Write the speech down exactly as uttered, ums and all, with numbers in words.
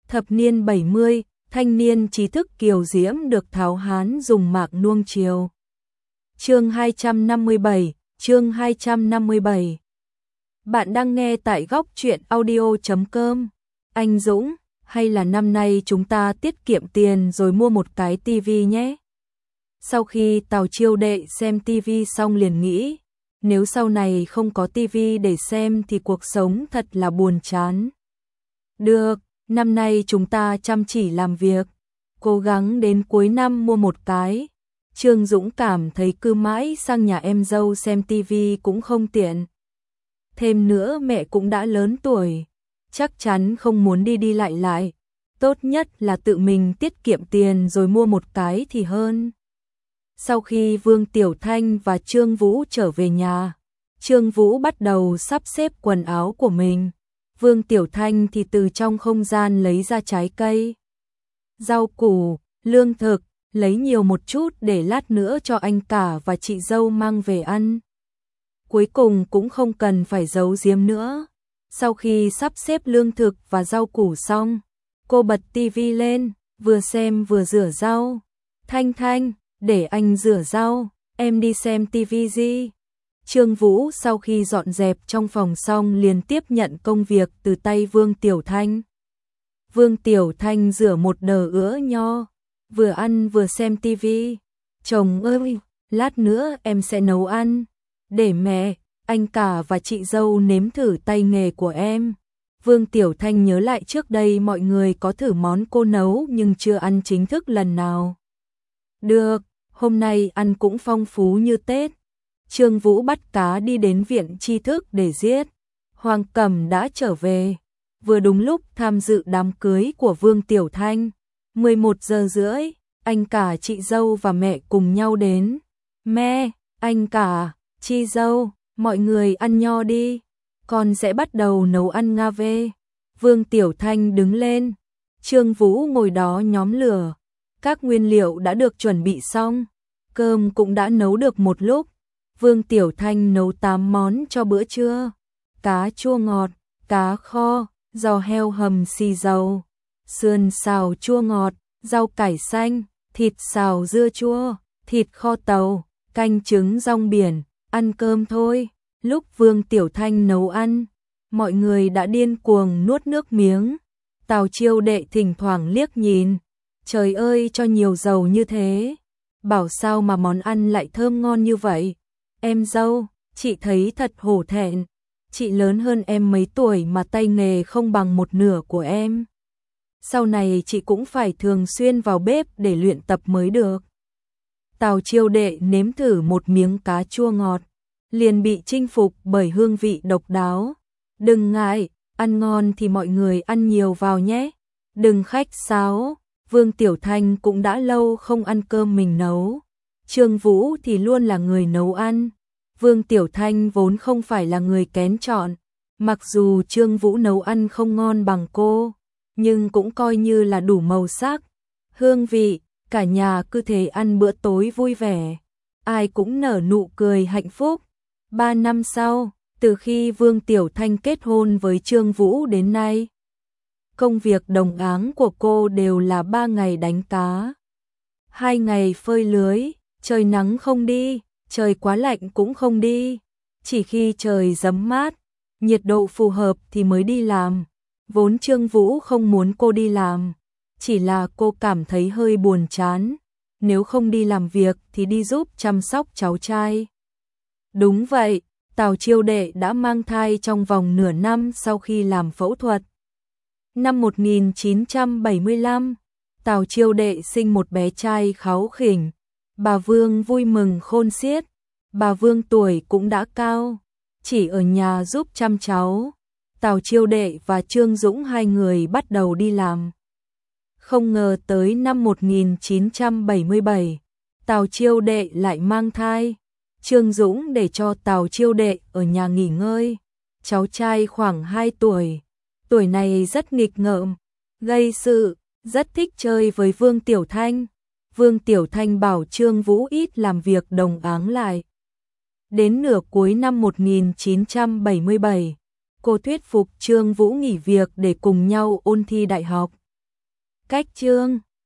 Thập niên bảy mươi, thanh niên trí thức kiều diễm được tháo hán dùng mạc nuông chiều. Chương hai trăm năm mươi bảy, chương hai trăm năm mươi bảy. Bạn đang nghe tại góc truyện audio chấm com. Anh Dũng, hay là năm nay chúng ta tiết kiệm tiền rồi mua một cái tivi nhé. Sau khi Tào Chiêu Đệ xem tivi xong liền nghĩ, nếu sau này không có tivi để xem thì cuộc sống thật là buồn chán. Được, năm nay chúng ta chăm chỉ làm việc, cố gắng đến cuối năm mua một cái. Trương Dũng cảm thấy cứ mãi sang nhà em dâu xem tivi cũng không tiện. Thêm nữa mẹ cũng đã lớn tuổi, chắc chắn không muốn đi đi lại lại. Tốt nhất là tự mình tiết kiệm tiền rồi mua một cái thì hơn. Sau khi Vương Tiểu Thanh và Trương Vũ trở về nhà, Trương Vũ bắt đầu sắp xếp quần áo của mình. Vương Tiểu Thanh thì từ trong không gian lấy ra trái cây, rau củ, lương thực, lấy nhiều một chút để lát nữa cho anh cả và chị dâu mang về ăn. Cuối cùng cũng không cần phải giấu giếm nữa. Sau khi sắp xếp lương thực và rau củ xong, cô bật tivi lên, vừa xem vừa rửa rau. Thanh Thanh, để anh rửa rau, em đi xem tivi gì. Trương Vũ sau khi dọn dẹp trong phòng xong liền tiếp nhận công việc từ tay Vương Tiểu Thanh. Vương Tiểu Thanh rửa một đờ ứa nho, vừa ăn vừa xem tivi. Chồng ơi, lát nữa em sẽ nấu ăn, để mẹ, anh cả và chị dâu nếm thử tay nghề của em. Vương Tiểu Thanh nhớ lại trước đây mọi người có thử món cô nấu nhưng chưa ăn chính thức lần nào. Được, hôm nay ăn cũng phong phú như Tết. Trương Vũ bắt cá đi đến viện tri thức để giết. Hoàng Cẩm đã trở về, vừa đúng lúc tham dự đám cưới của Vương Tiểu Thanh. mười một giờ rưỡi, anh cả chị dâu và mẹ cùng nhau đến. Mẹ, anh cả, chị dâu, mọi người ăn nho đi, con sẽ bắt đầu nấu ăn nga vê. Vương Tiểu Thanh đứng lên, Trương Vũ ngồi đó nhóm lửa. Các nguyên liệu đã được chuẩn bị xong, cơm cũng đã nấu được một lúc. Vương Tiểu Thanh nấu tám món cho bữa trưa: cá chua ngọt, cá kho, giò heo hầm xì dầu, sườn xào chua ngọt, rau cải xanh, thịt xào dưa chua, thịt kho tàu, canh trứng rong biển. Ăn cơm thôi. Lúc Vương Tiểu Thanh nấu ăn, mọi người đã điên cuồng nuốt nước miếng. Tào Chiêu Đệ thỉnh thoảng liếc nhìn, trời ơi cho nhiều dầu như thế, bảo sao mà món ăn lại thơm ngon như vậy. Em dâu, chị thấy thật hổ thẹn, chị lớn hơn em mấy tuổi mà tay nghề không bằng một nửa của em. Sau này chị cũng phải thường xuyên vào bếp để luyện tập mới được. Tào Chiêu Đệ nếm thử một miếng cá chua ngọt, liền bị chinh phục bởi hương vị độc đáo. Đừng ngại, ăn ngon thì mọi người ăn nhiều vào nhé, đừng khách sáo. Vương Tiểu Thanh cũng đã lâu không ăn cơm mình nấu. Trương Vũ thì luôn là người nấu ăn. Vương Tiểu Thanh vốn không phải là người kén chọn. Mặc dù Trương Vũ nấu ăn không ngon bằng cô, nhưng cũng coi như là đủ màu sắc, hương vị. Cả nhà cứ thế ăn bữa tối vui vẻ, ai cũng nở nụ cười hạnh phúc. Ba năm sau, từ khi Vương Tiểu Thanh kết hôn với Trương Vũ đến nay, công việc đồng áng của cô đều là ba ngày đánh cá, hai ngày phơi lưới. Trời nắng không đi, trời quá lạnh cũng không đi, chỉ khi trời rấm mát, nhiệt độ phù hợp thì mới đi làm. Vốn Trương Vũ không muốn cô đi làm, chỉ là cô cảm thấy hơi buồn chán, nếu không đi làm việc thì đi giúp chăm sóc cháu trai. Đúng vậy, Tào Chiêu Đệ đã mang thai trong vòng nửa năm sau khi làm phẫu thuật. Năm một nghìn chín trăm bảy mươi lăm, Tào Chiêu Đệ sinh một bé trai kháu khỉnh. Bà Vương vui mừng khôn xiết. Bà Vương tuổi cũng đã cao, chỉ ở nhà giúp chăm cháu. Tào Chiêu Đệ và Trương Dũng hai người bắt đầu đi làm. Không ngờ tới năm một nghìn chín trăm bảy mươi bảy, Tào Chiêu Đệ lại mang thai. Trương Dũng để cho Tào Chiêu Đệ ở nhà nghỉ ngơi. Cháu trai khoảng hai tuổi, tuổi này rất nghịch ngợm, gây sự, rất thích chơi với Vương Tiểu Thanh. Vương Tiểu Thanh bảo Trương Vũ ít làm việc đồng áng lại. Đến nửa cuối năm một nghìn chín trăm bảy mươi bảy, cô thuyết phục Trương Vũ nghỉ việc để cùng nhau ôn thi đại học. Cách chương